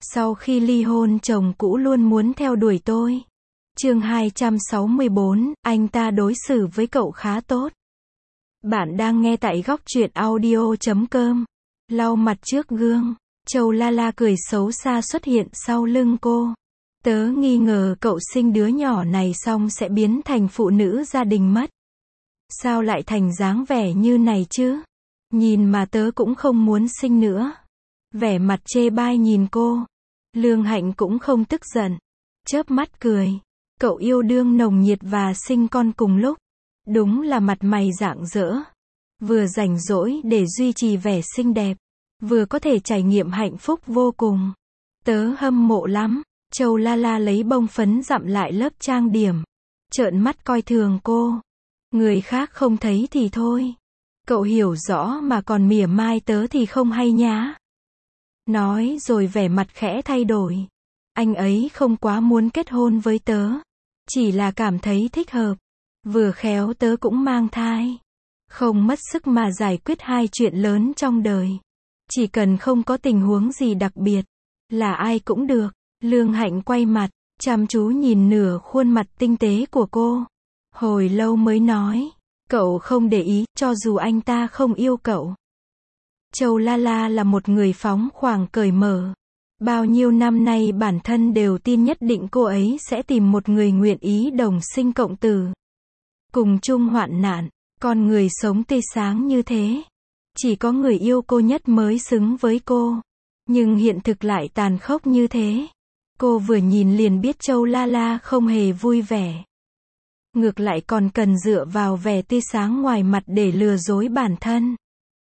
Sau khi ly hôn chồng cũ luôn muốn theo đuổi tôi. Chương 264, anh ta đối xử với cậu khá tốt. Bạn đang nghe tại góc truyện audio.com. Lau mặt trước gương, Châu La La cười xấu xa xuất hiện sau lưng cô. Tớ nghi ngờ cậu sinh đứa nhỏ này xong sẽ biến thành phụ nữ gia đình mất. Sao lại thành dáng vẻ như này chứ? Nhìn mà tớ cũng không muốn sinh nữa. Vẻ mặt chê bai nhìn cô. Lương Hạnh cũng không tức giận. Chớp mắt cười. Cậu yêu đương nồng nhiệt và sinh con cùng lúc. Đúng là mặt mày rạng rỡ. Vừa rảnh rỗi để duy trì vẻ xinh đẹp. Vừa có thể trải nghiệm hạnh phúc vô cùng. Tớ hâm mộ lắm. Châu La La lấy bông phấn dặm lại lớp trang điểm. Trợn mắt coi thường cô. Người khác không thấy thì thôi. Cậu hiểu rõ mà còn mỉa mai tớ thì không hay nhá. Nói rồi vẻ mặt khẽ thay đổi. Anh ấy không quá muốn kết hôn với tớ. Chỉ là cảm thấy thích hợp. Vừa khéo tớ cũng mang thai. Không mất sức mà giải quyết hai chuyện lớn trong đời. Chỉ cần không có tình huống gì đặc biệt. Là ai cũng được. Lương Hạnh quay mặt, chăm chú nhìn nửa khuôn mặt tinh tế của cô. Hồi lâu mới nói. Cậu không để ý, cho dù anh ta không yêu cậu. Châu La La là một người phóng khoáng cởi mở. Bao nhiêu năm nay bản thân đều tin nhất định cô ấy sẽ tìm một người nguyện ý đồng sinh cộng tử. Cùng chung hoạn nạn, con người sống tươi sáng như thế. Chỉ có người yêu cô nhất mới xứng với cô. Nhưng hiện thực lại tàn khốc như thế. Cô vừa nhìn liền biết Châu La La không hề vui vẻ. Ngược lại còn cần dựa vào vẻ tươi sáng ngoài mặt để lừa dối bản thân.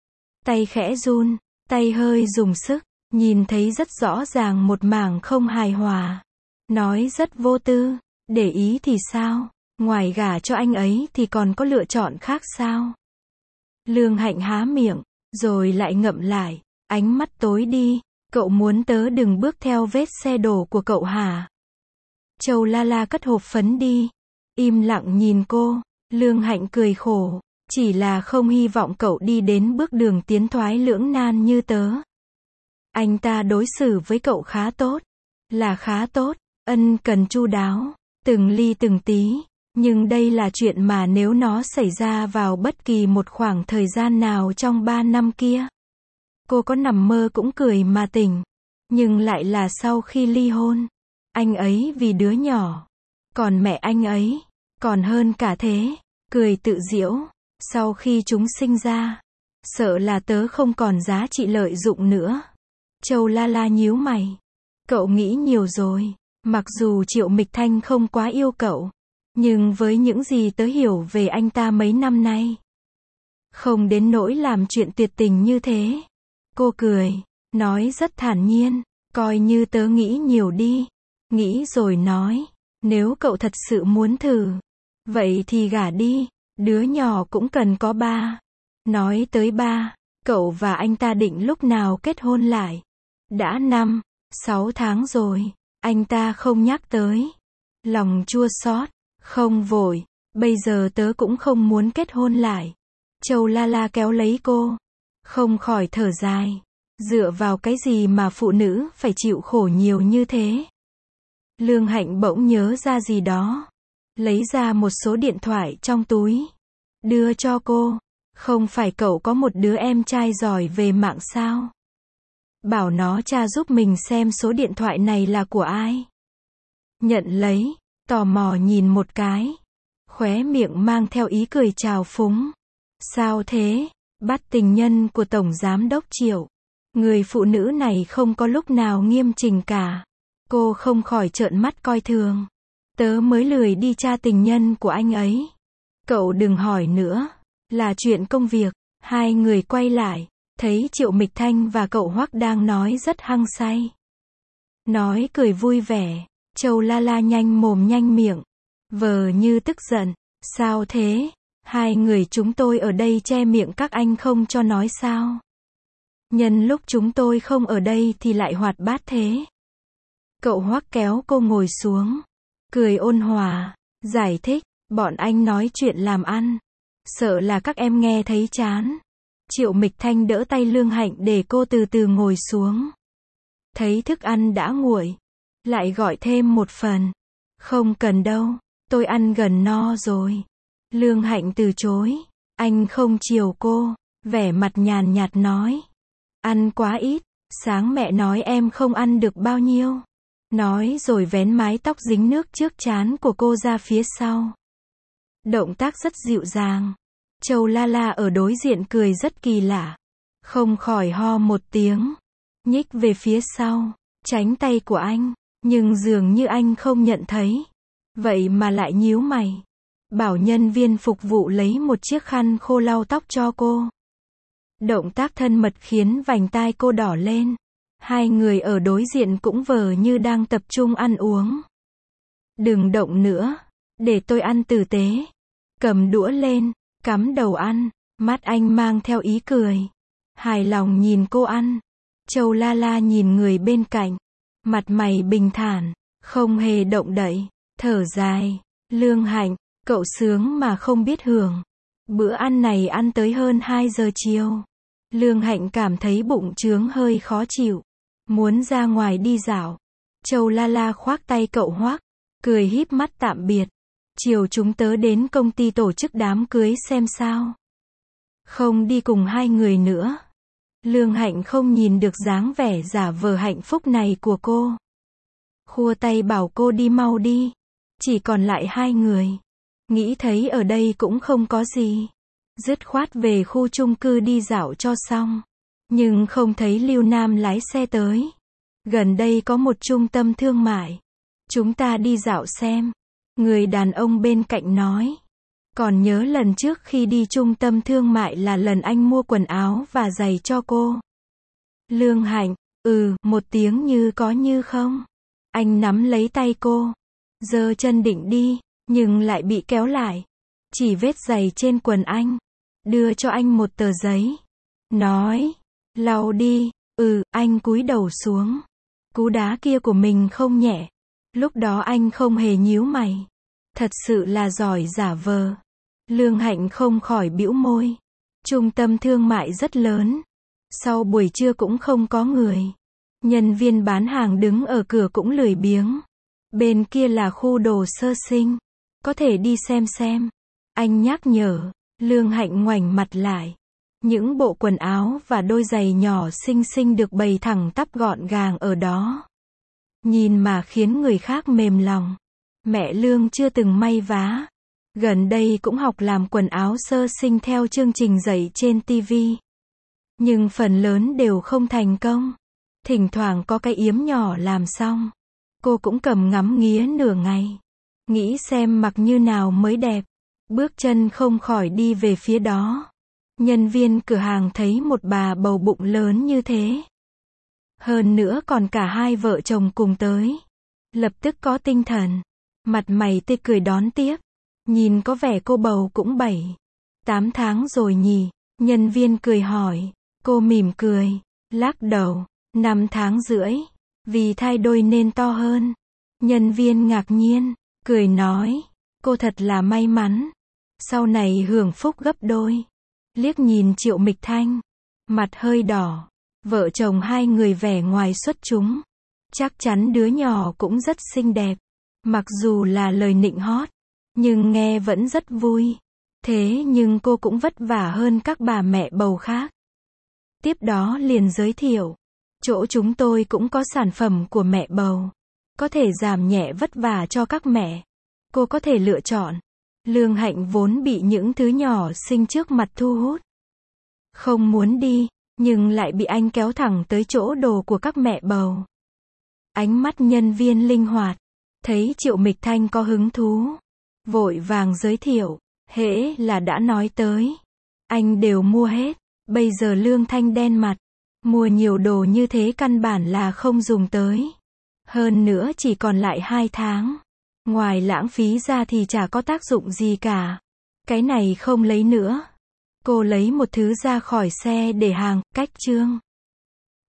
Tay khẽ run, tay hơi dùng sức, nhìn thấy rất rõ ràng một mảng không hài hòa. Nói rất vô tư, để ý thì sao, ngoài gả cho anh ấy thì còn có lựa chọn khác sao? Lương Hạnh há miệng, rồi lại ngậm lại, ánh mắt tối đi, cậu muốn tớ đừng bước theo vết xe đổ của cậu hả? Châu La La cất hộp phấn đi, im lặng nhìn cô, Lương Hạnh cười khổ. Chỉ là không hy vọng cậu đi đến bước đường tiến thoái lưỡng nan như tớ. Anh ta đối xử với cậu khá tốt. Là khá tốt, ân cần chu đáo, từng ly từng tí. Nhưng đây là chuyện mà nếu nó xảy ra vào bất kỳ một khoảng thời gian nào trong 3 năm kia. Cô có nằm mơ cũng cười mà tỉnh. Nhưng lại là sau khi ly hôn. Anh ấy vì đứa nhỏ. Còn mẹ anh ấy, còn hơn cả thế. Cười tự giễu. Sau khi chúng sinh ra, sợ là tớ không còn giá trị lợi dụng nữa. Châu La La nhíu mày. Cậu nghĩ nhiều rồi. Mặc dù Triệu Mịch Thanh không quá yêu cậu, nhưng với những gì tớ hiểu về anh ta mấy năm nay, không đến nỗi làm chuyện tuyệt tình như thế. Cô cười, nói rất thản nhiên, coi như tớ nghĩ nhiều đi. Nghĩ rồi nói, nếu cậu thật sự muốn thử, vậy thì gả đi. Đứa nhỏ cũng cần có ba. Nói tới ba, cậu và anh ta định lúc nào kết hôn lại? Đã 5-6 tháng rồi, anh ta không nhắc tới. Lòng chua xót, không vội, bây giờ tớ cũng không muốn kết hôn lại. Châu La La kéo lấy cô, không khỏi thở dài. Dựa vào cái gì mà phụ nữ phải chịu khổ nhiều như thế? Lương Hạnh bỗng nhớ ra gì đó. Lấy ra một số điện thoại trong túi. Đưa cho cô. Không phải cậu có một đứa em trai giỏi về mạng sao? Bảo nó tra giúp mình xem số điện thoại này là của ai. Nhận lấy. Tò mò nhìn một cái. Khóe miệng mang theo ý cười trào phúng. Sao thế? Bắt tình nhân của Tổng Giám đốc Triệu. Người phụ nữ này không có lúc nào nghiêm chỉnh cả. Cô không khỏi trợn mắt coi thường. Tớ mới lười đi tra tình nhân của anh ấy. Cậu đừng hỏi nữa. Là chuyện công việc. Hai người quay lại. Thấy Triệu Mịch Thanh và cậu Hoắc đang nói rất hăng say. Nói cười vui vẻ. Châu La La nhanh mồm nhanh miệng. Vờ như tức giận. Sao thế? Hai người chúng tôi ở đây che miệng các anh không cho nói sao? Nhân lúc chúng tôi không ở đây thì lại hoạt bát thế. Cậu Hoắc kéo cô ngồi xuống. Cười ôn hòa. Giải thích. Bọn anh nói chuyện làm ăn. Sợ là các em nghe thấy chán. Triệu Mịch Thanh đỡ tay Lương Hạnh để cô từ từ ngồi xuống. Thấy thức ăn đã nguội, lại gọi thêm một phần. Không cần đâu, tôi ăn gần no rồi. Lương Hạnh từ chối. Anh không chiều cô, vẻ mặt nhàn nhạt nói. Ăn quá ít, sáng mẹ nói em không ăn được bao nhiêu. Nói rồi vén mái tóc dính nước trước trán của cô ra phía sau. Động tác rất dịu dàng. Châu La La ở đối diện cười rất kỳ lạ. Không khỏi ho một tiếng. Nhích về phía sau, tránh tay của anh. Nhưng dường như anh không nhận thấy. Vậy mà lại nhíu mày. Bảo nhân viên phục vụ lấy một chiếc khăn khô lau tóc cho cô. Động tác thân mật khiến vành tai cô đỏ lên. Hai người ở đối diện cũng vờ như đang tập trung ăn uống. Đừng động nữa, để tôi ăn tử tế. Cầm đũa lên, cắm đầu ăn, mắt anh mang theo ý cười. Hài lòng nhìn cô ăn. Châu La La nhìn người bên cạnh, mặt mày bình thản, không hề động đậy, thở dài. Lương Hạnh, cậu sướng mà không biết hưởng. Bữa ăn này ăn tới hơn 2 giờ chiều. Lương Hạnh cảm thấy bụng trướng hơi khó chịu. Muốn ra ngoài đi dạo. Châu La La khoác tay cậu Hoác, cười híp mắt tạm biệt. Chiều chúng tớ đến công ty tổ chức đám cưới xem sao. Không đi cùng hai người nữa. Lương Hạnh không nhìn được dáng vẻ giả vờ hạnh phúc này của cô. Khua tay bảo cô đi mau đi. Chỉ còn lại hai người. Nghĩ thấy ở đây cũng không có gì. Dứt khoát về khu chung cư đi dạo cho xong. Nhưng không thấy Lưu Nam lái xe tới. Gần đây có một trung tâm thương mại. Chúng ta đi dạo xem. Người đàn ông bên cạnh nói. Còn nhớ lần trước khi đi trung tâm thương mại là lần anh mua quần áo và giày cho cô. Lương Hạnh, một tiếng như có như không. Anh nắm lấy tay cô. Giơ chân định đi, nhưng lại bị kéo lại. Chỉ vết giày trên quần anh. Đưa cho anh một tờ giấy. Nói. Lau đi. Anh cúi đầu xuống. Cú đá kia của mình không nhẹ. Lúc đó anh không hề nhíu mày. Thật sự là giỏi giả vờ. Lương Hạnh không khỏi bĩu môi. Trung tâm thương mại rất lớn. Sau buổi trưa cũng không có người. Nhân viên bán hàng đứng ở cửa cũng lười biếng. Bên kia là khu đồ sơ sinh. Có thể đi xem. Anh nhắc nhở. Lương Hạnh ngoảnh mặt lại. Những bộ quần áo và đôi giày nhỏ xinh xinh được bày thẳng tắp gọn gàng ở đó. Nhìn mà khiến người khác mềm lòng. Mẹ Lương chưa từng may vá. Gần đây cũng học làm quần áo sơ sinh theo chương trình dạy trên TV. Nhưng phần lớn đều không thành công. Thỉnh thoảng có cái yếm nhỏ làm xong. Cô cũng cầm ngắm nghía nửa ngày. Nghĩ xem mặc như nào mới đẹp. Bước chân không khỏi đi về phía đó. Nhân viên cửa hàng thấy một bà bầu bụng lớn như thế. Hơn nữa còn cả hai vợ chồng cùng tới. Lập tức có tinh thần. Mặt mày tươi cười đón tiếp. Nhìn có vẻ cô bầu cũng 7-8 tháng rồi nhỉ. Nhân viên cười hỏi. Cô mỉm cười. Lắc đầu. 5 tháng rưỡi. Vì thai đôi nên to hơn. Nhân viên ngạc nhiên. Cười nói. Cô thật là may mắn. Sau này hưởng phúc gấp đôi. Liếc nhìn Triệu Mịch Thanh. Mặt hơi đỏ. Vợ chồng hai người vẻ ngoài xuất chúng. Chắc chắn đứa nhỏ cũng rất xinh đẹp. Mặc dù là lời nịnh hót. Nhưng nghe vẫn rất vui. Thế nhưng cô cũng vất vả hơn các bà mẹ bầu khác. Tiếp đó liền giới thiệu. Chỗ chúng tôi cũng có sản phẩm của mẹ bầu. Có thể giảm nhẹ vất vả cho các mẹ. Cô có thể lựa chọn. Lương Hạnh vốn bị những thứ nhỏ xinh trước mặt thu hút. Không muốn đi, nhưng lại bị anh kéo thẳng tới chỗ đồ của các mẹ bầu. Ánh mắt nhân viên linh hoạt. Thấy Triệu Mịch Thanh có hứng thú. Vội vàng giới thiệu. Hễ là đã nói tới. Anh đều mua hết. Bây giờ Lương Thanh đen mặt. Mua nhiều đồ như thế căn bản là không dùng tới. Hơn nữa chỉ còn lại 2 tháng. Ngoài lãng phí ra thì chả có tác dụng gì cả. Cái này không lấy nữa. Cô lấy một thứ ra khỏi xe để hàng, cách trương.